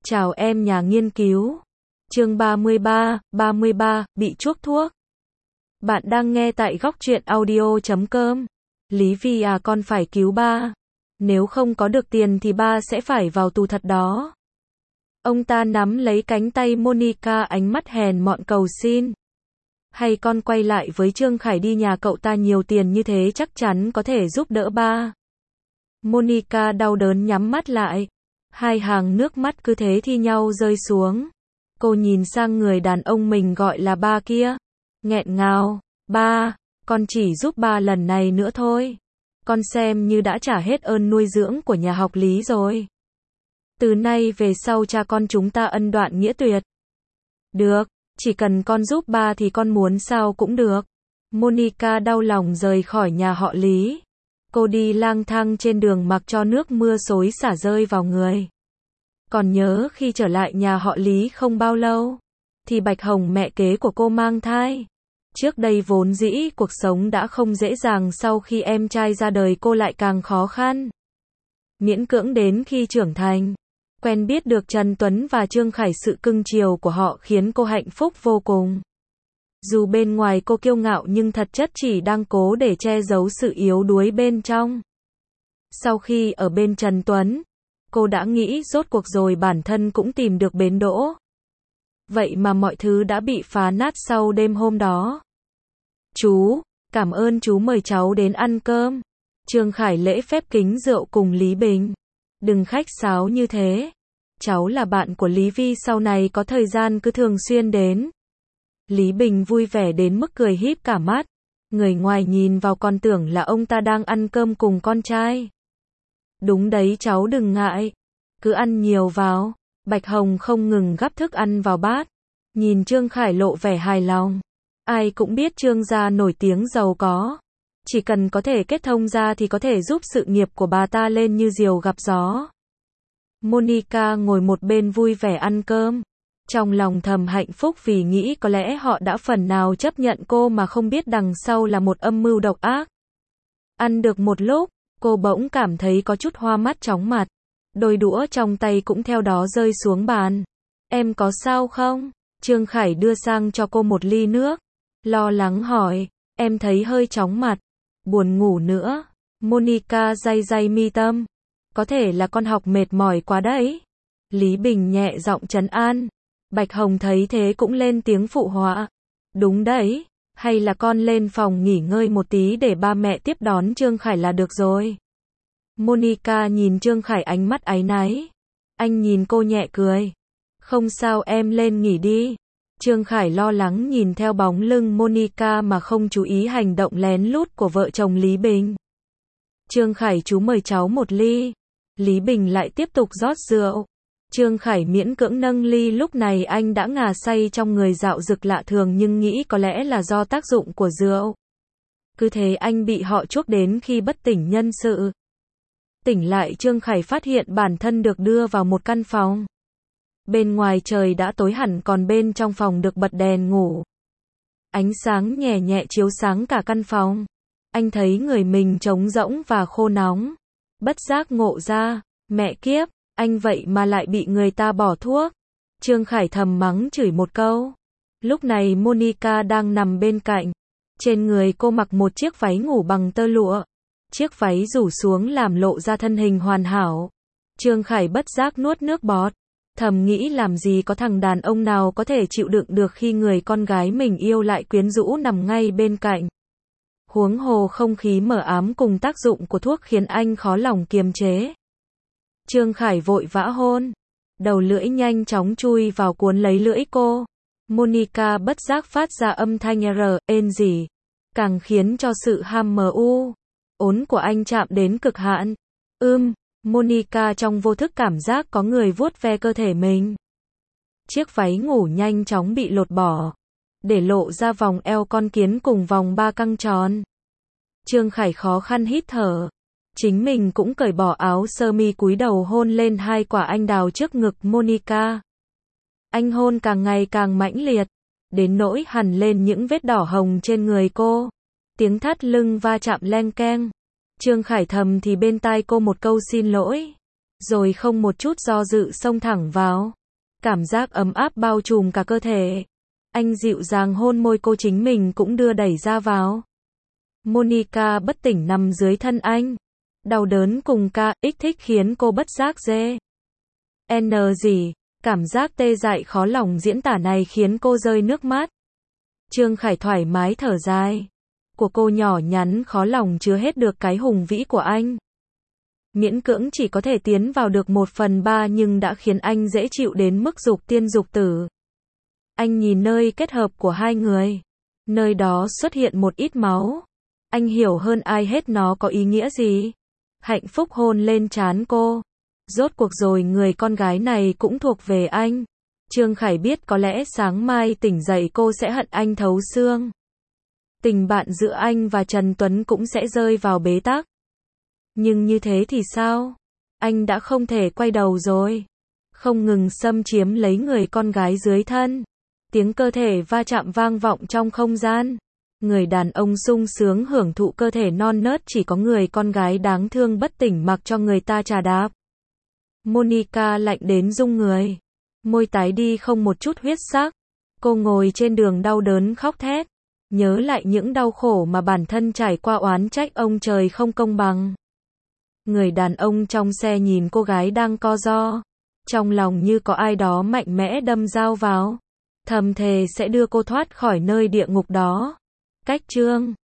Chào em nhà nghiên cứu. Chương 33, bị chuốc thuốc. Bạn đang nghe tại góc truyện audio.com. Lý Vi à, con phải cứu ba. Nếu không có được tiền thì ba sẽ phải vào tù thật đó. Ông ta nắm lấy cánh tay Monica, ánh mắt hèn mọn cầu xin. Hay con quay lại với Trương Khải đi, nhà cậu ta nhiều tiền như thế chắc chắn có thể giúp đỡ ba. Monica đau đớn nhắm mắt lại. Hai hàng nước mắt cứ thế thi nhau rơi xuống. Cô nhìn sang người đàn ông mình gọi là ba kia. Nghẹn ngào, ba, con chỉ giúp ba lần này nữa thôi. Con xem như đã trả hết ơn nuôi dưỡng của nhà học Lý rồi. Từ nay về sau cha con chúng ta ân đoạn nghĩa tuyệt. Được, chỉ cần con giúp ba thì con muốn sao cũng được. Monica đau lòng rời khỏi nhà họ Lý. Cô đi lang thang trên đường mặc cho nước mưa xối xả rơi vào người. Còn nhớ khi trở lại nhà họ Lý không bao lâu, thì Bạch Hồng mẹ kế của cô mang thai. Trước đây vốn dĩ cuộc sống đã không dễ dàng, sau khi em trai ra đời cô lại càng khó khăn. Miễn cưỡng đến khi trưởng thành, quen biết được Trần Tuấn và Trương Khải, sự cưng chiều của họ khiến cô hạnh phúc vô cùng. Dù bên ngoài cô kiêu ngạo nhưng thật chất chỉ đang cố để che giấu sự yếu đuối bên trong. Sau khi ở bên Trần Tuấn, cô đã nghĩ rốt cuộc rồi bản thân cũng tìm được bến đỗ. Vậy mà mọi thứ đã bị phá nát sau đêm hôm đó. Chú, cảm ơn chú mời cháu đến ăn cơm. Trương Khải lễ phép kính rượu cùng Lý Bình. Đừng khách sáo như thế. Cháu là bạn của Lý Vi, sau này có thời gian cứ thường xuyên đến. Lý Bình vui vẻ đến mức cười híp cả mắt. Người ngoài nhìn vào còn tưởng là ông ta đang ăn cơm cùng con trai. Đúng đấy cháu đừng ngại. Cứ ăn nhiều vào. Bạch Hồng không ngừng gắp thức ăn vào bát. Nhìn Trương Khải lộ vẻ hài lòng. Ai cũng biết Trương gia nổi tiếng giàu có. Chỉ cần có thể kết thông ra thì có thể giúp sự nghiệp của bà ta lên như diều gặp gió. Monica ngồi một bên vui vẻ ăn cơm. Trong lòng thầm hạnh phúc vì nghĩ có lẽ họ đã phần nào chấp nhận cô mà không biết đằng sau là một âm mưu độc ác. Ăn được một lúc, cô bỗng cảm thấy có chút hoa mắt chóng mặt. Đôi đũa trong tay cũng theo đó rơi xuống bàn. Em có sao không? Trương Khải đưa sang cho cô một ly nước. Lo lắng hỏi, em thấy hơi chóng mặt. Buồn ngủ nữa. Monica day day mi tâm. Có thể là con học mệt mỏi quá đấy. Lý Bình nhẹ giọng trấn an. Bạch Hồng thấy thế cũng lên tiếng phụ họa. Đúng đấy, hay là con lên phòng nghỉ ngơi một tí để ba mẹ tiếp đón Trương Khải là được rồi. Monica nhìn Trương Khải ánh mắt áy náy. Anh nhìn cô nhẹ cười. Không sao, em lên nghỉ đi. Trương Khải lo lắng nhìn theo bóng lưng Monica mà không chú ý hành động lén lút của vợ chồng Lý Bình. Trương Khải, chú mời cháu một ly. Lý Bình lại tiếp tục rót rượu. Trương Khải miễn cưỡng nâng ly, lúc này anh đã ngà say trong người dạo dực lạ thường, nhưng nghĩ có lẽ là do tác dụng của rượu. Cứ thế anh bị họ chuốc đến khi bất tỉnh nhân sự. Tỉnh lại, Trương Khải phát hiện bản thân được đưa vào một căn phòng. Bên ngoài trời đã tối hẳn, còn bên trong phòng được bật đèn ngủ. Ánh sáng nhẹ nhẹ chiếu sáng cả căn phòng. Anh thấy người mình trống rỗng và khô nóng. Bất giác ngộ ra, mẹ kiếp, anh vậy mà lại bị người ta bỏ thuốc. Trương Khải thầm mắng chửi một câu. Lúc này Monica đang nằm bên cạnh. Trên người cô mặc một chiếc váy ngủ bằng tơ lụa. Chiếc váy rủ xuống làm lộ ra thân hình hoàn hảo. Trương Khải bất giác nuốt nước bọt. Thầm nghĩ làm gì có thằng đàn ông nào có thể chịu đựng được khi người con gái mình yêu lại quyến rũ nằm ngay bên cạnh. Huống hồ không khí mờ ám cùng tác dụng của thuốc khiến anh khó lòng kiềm chế. Trương Khải vội vã hôn. Đầu lưỡi nhanh chóng chui vào cuốn lấy lưỡi cô. Monica bất giác phát ra âm thanh ên gì. Càng khiến cho sự ham ốn của anh chạm đến cực hạn. Monica trong vô thức cảm giác có người vuốt ve cơ thể mình. Chiếc váy ngủ nhanh chóng bị lột bỏ, để lộ ra vòng eo con kiến cùng vòng ba căng tròn. Trương Khải khó khăn hít thở. Chính mình cũng cởi bỏ áo sơ mi, cúi đầu hôn lên hai quả anh đào trước ngực Monica. Anh hôn càng ngày càng mãnh liệt, đến nỗi hằn lên những vết đỏ hồng trên người cô. Tiếng thắt lưng va chạm leng keng. Trương Khải thầm thì bên tai cô một câu xin lỗi. rồi không một chút do dự xông thẳng vào. Cảm giác ấm áp bao trùm cả cơ thể. Anh dịu dàng hôn môi cô, chính mình cũng đưa đẩy ra vào. Monica bất tỉnh nằm dưới thân anh. Đau đớn cùng kích thích khiến cô bất giác rên gì. Cảm giác tê dại khó lòng diễn tả này khiến cô rơi nước mắt. Trương Khải thoải mái thở dài. Của cô nhỏ nhắn khó lòng chứa hết được cái hùng vĩ của anh. Miễn cưỡng chỉ có thể tiến vào được 1/3 nhưng đã khiến anh dễ chịu đến mức dục tiên dục tử. Anh nhìn nơi kết hợp của hai người. Nơi đó xuất hiện một ít máu. Anh hiểu hơn ai hết nó có ý nghĩa gì. Hạnh phúc hôn lên trán cô. Rốt cuộc rồi người con gái này cũng thuộc về anh. Trương Khải biết có lẽ sáng mai tỉnh dậy cô sẽ hận anh thấu xương. Tình bạn giữa anh và Trần Tuấn cũng sẽ rơi vào bế tắc. Nhưng như thế thì sao? Anh đã không thể quay đầu rồi. Không ngừng xâm chiếm lấy người con gái dưới thân. Tiếng cơ thể va chạm vang vọng trong không gian. Người đàn ông sung sướng hưởng thụ cơ thể non nớt, chỉ có người con gái đáng thương bất tỉnh mặc cho người ta trà đạp. Monica lạnh đến rung người. Môi tái đi không một chút huyết sắc. Cô ngồi trên đường đau đớn khóc thét. Nhớ lại những đau khổ mà bản thân trải qua, oán trách ông trời không công bằng. Người đàn ông trong xe nhìn cô gái đang co ro. Trong lòng như có ai đó mạnh mẽ đâm dao vào. Thầm thề sẽ đưa cô thoát khỏi nơi địa ngục đó. Cách chương